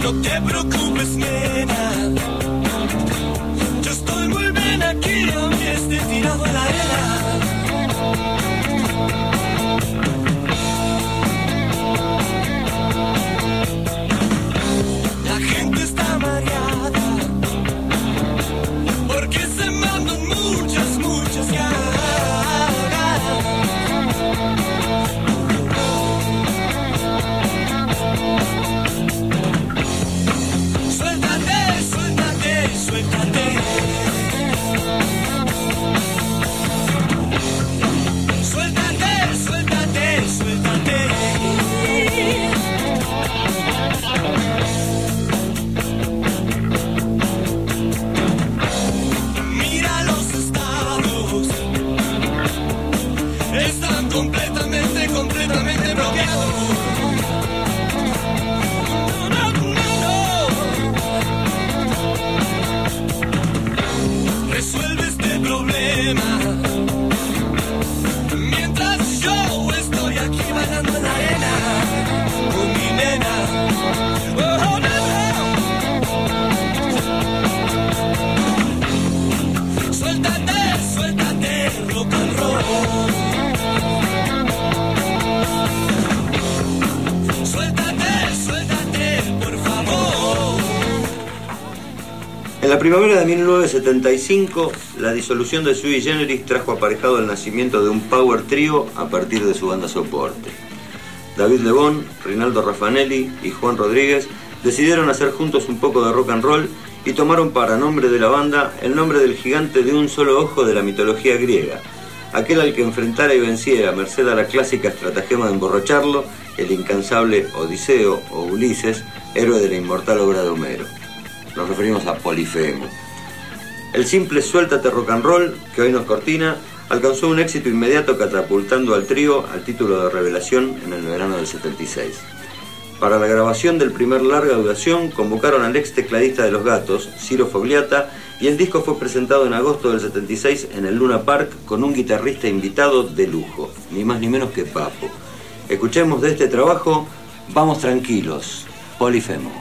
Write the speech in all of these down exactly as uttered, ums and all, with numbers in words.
No te preocupes, nena. Yo estoy muy bien aquí, aunque esté tirado en la arena. La gente está mareada porque se mandan muchas, muchas ganas. Suéltate, suéltate, suéltate. Suéltate, suéltate, suéltate. Mira los estados, están completamente, completamente bloqueados. No, no, no, no. Resuelve este problema mientras yo estoy aquí bailando en la arena con mi nena. Oh, no, no. Suéltate, suéltate, rock and roll. Suéltate, suéltate, por favor. En la primavera de mil novecientos setenta y cinco, la disolución de Sui Generis trajo aparejado el nacimiento de un power trio a partir de su banda soporte. David Lebón, Rinaldo Raffanelli y Juan Rodríguez decidieron hacer juntos un poco de rock and roll y tomaron para nombre de la banda el nombre del gigante de un solo ojo de la mitología griega, aquel al que enfrentara y venciera, merced a la clásica estratagema de emborracharlo, el incansable Odiseo o Ulises, héroe de la inmortal obra de Homero. Nos referimos a Polifemo. El simple Suéltate rock and roll, que hoy nos cortina, alcanzó un éxito inmediato catapultando al trío al título de revelación en el verano del setenta y seis. Para la grabación del primer larga duración convocaron al ex tecladista de Los Gatos, Ciro Fogliata, y el disco fue presentado en agosto del setenta y seis en el Luna Park con un guitarrista invitado de lujo, ni más ni menos que Papo. Escuchemos de este trabajo Vamos tranquilos, Polifemo.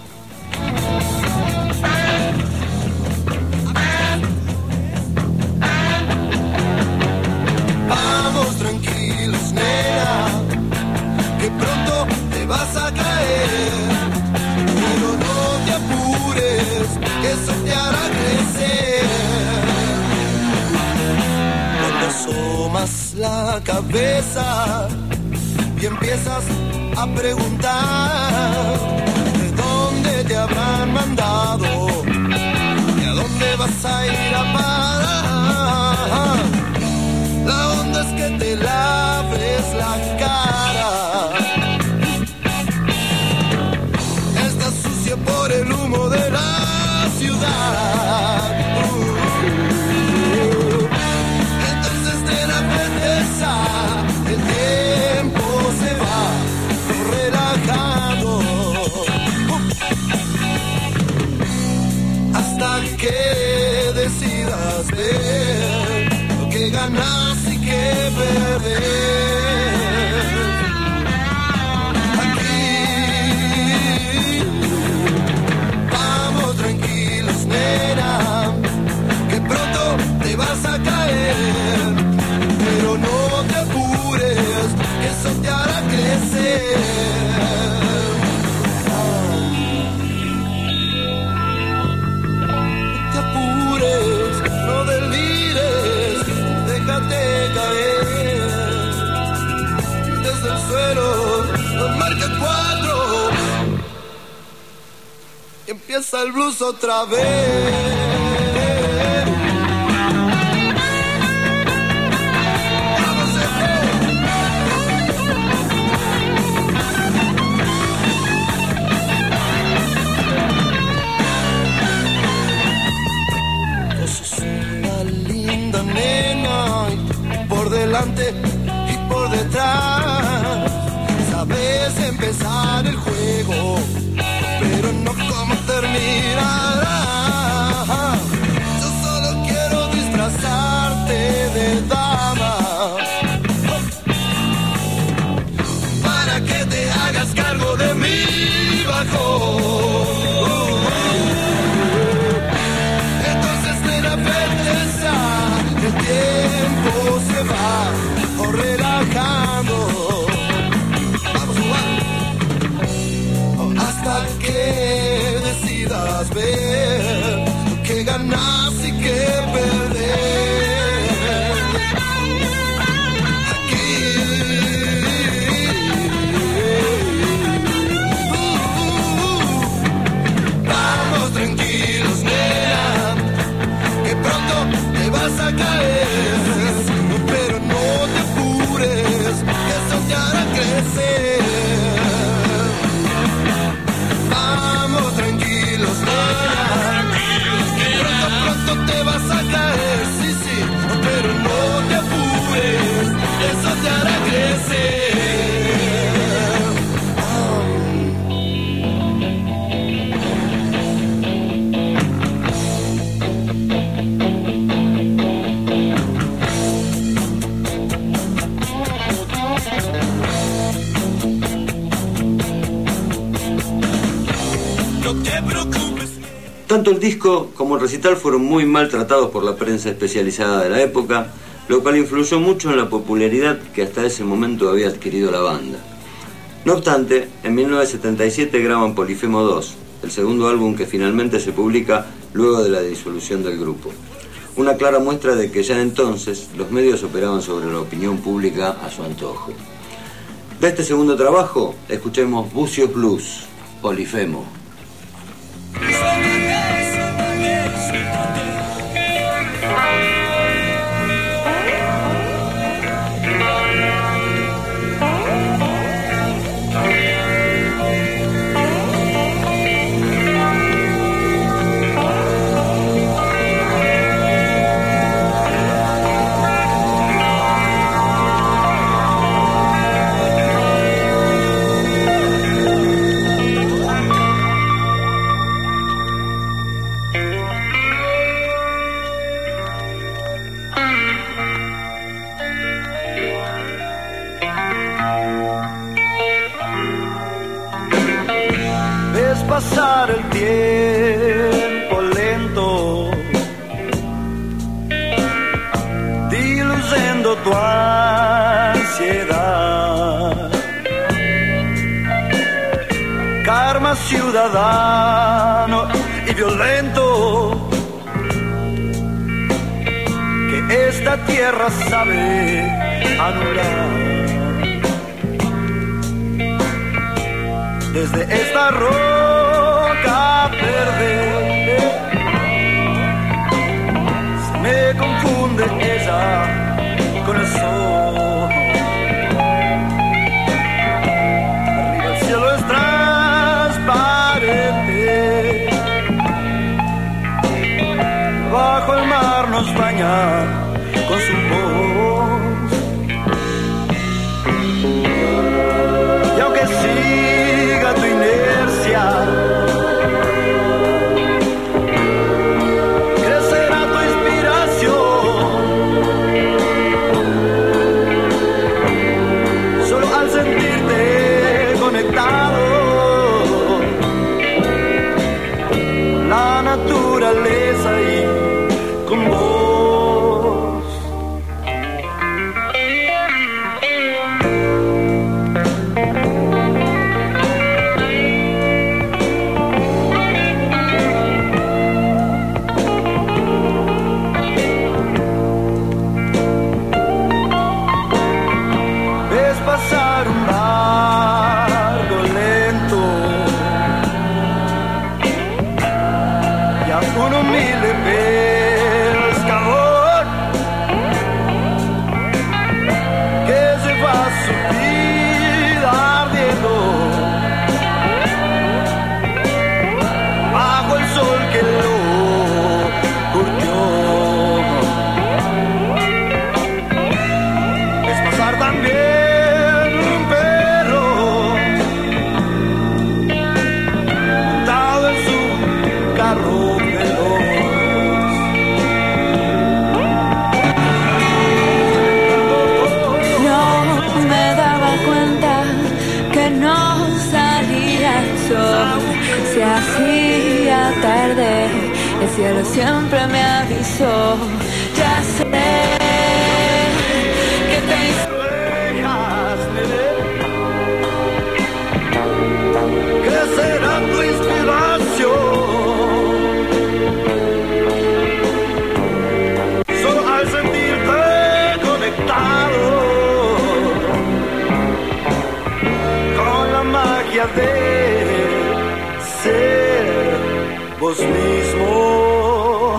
Vamos tranquilos, nena, que pronto te vas a caer, pero no te apures, que eso te hará crecer. Cuando asomas la cabeza y empiezas a preguntar de dónde te habrán mandado y a dónde vas a ir a parar. La onda es que te laves la cara. Está sucia por el humo de la ciudad. Uh, entonces ten la certeza, el tiempo se va relajando uh, hasta que decidas ver lo que ganas y que perder. Aquí vamos tranquilos, nena, que pronto te vas a caer, pero no te apures, que eso te hará crecer. No te apures, no delires, déjate caer desde el suelo, nos marca cuatro y empieza el blues otra vez. Delante y por detrás, sabes empezar el juego, pero no cómo terminará. Yo solo quiero disfrazarte de dama para que te hagas cargo de mi bajo. hasta que decidas ver lo que ganas y que perder. Aquí uh, vamos tranquilos, nena, que pronto te vas a caer, pero no te apures, que eso te hará crecer. Vamos tranquilos, nena, que pronto, pronto te vas a caer, sí, sí, pero no te apures, eso te hará crecer. Tanto el disco como el recital fueron muy mal tratados por la prensa especializada de la época, lo cual influyó mucho en la popularidad que hasta ese momento había adquirido la banda. No obstante, en mil novecientos setenta y siete graban Polifemo dos, el segundo álbum que finalmente se publica luego de la disolución del grupo. Una clara muestra de que ya entonces los medios operaban sobre la opinión pública a su antojo. De este segundo trabajo, escuchemos Bucios Blues, Polifemo. Pasar el tiempo lento, diluyendo tu ansiedad. Karma ciudadano y violento que esta tierra sabe anular. Desde esta roca verde se me confunde ella con el sol. Arriba el cielo es transparente, bajo el mar nos baña con su voz. Y aunque siga tu inercia, crecerá tu inspiración. Solo al sentirte conectado con la naturaleza y con vos. Pasar un barco lento y a un humilde pescador que se va a su vida ardiendo bajo el sol que lo curtió. Es pasar también se hacía tarde, el cielo siempre me avisó. Ya sé que te ¿Qué será vos mismo.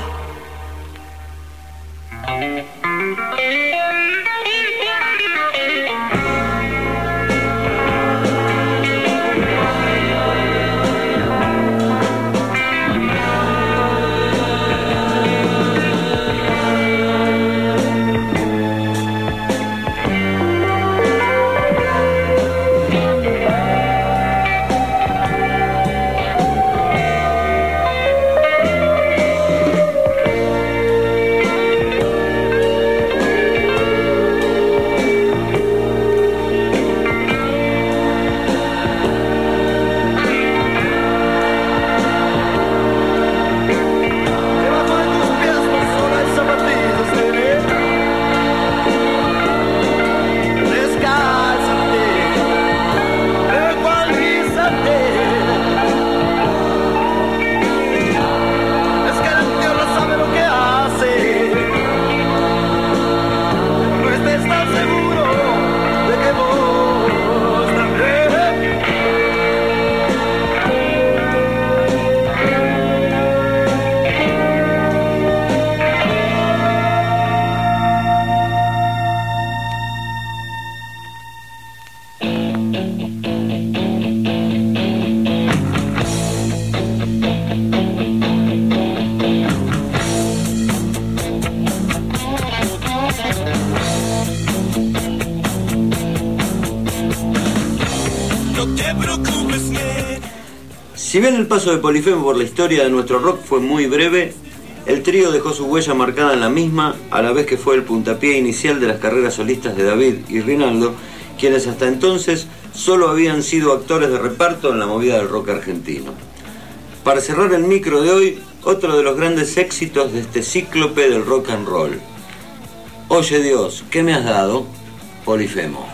Si bien el paso de Polifemo por la historia de nuestro rock fue muy breve, el trío dejó su huella marcada en la misma, a la vez que fue el puntapié inicial de las carreras solistas de David y Rinaldo, quienes hasta entonces solo habían sido actores de reparto en la movida del rock argentino. Para cerrar el micro de hoy, otro de los grandes éxitos de este cíclope del rock and roll. Oye Dios, ¿qué me has dado? Polifemo.